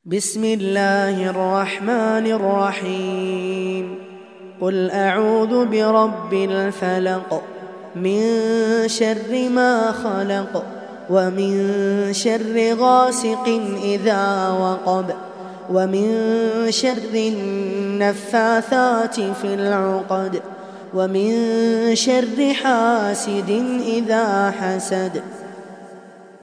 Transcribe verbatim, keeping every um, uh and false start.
بسم الله الرحمن الرحيم. قل أعوذ برب الفلق من شر ما خلق ومن شر غاسق إذا وقب ومن شر النفاثات في العقد ومن شر حاسد إذا حسد.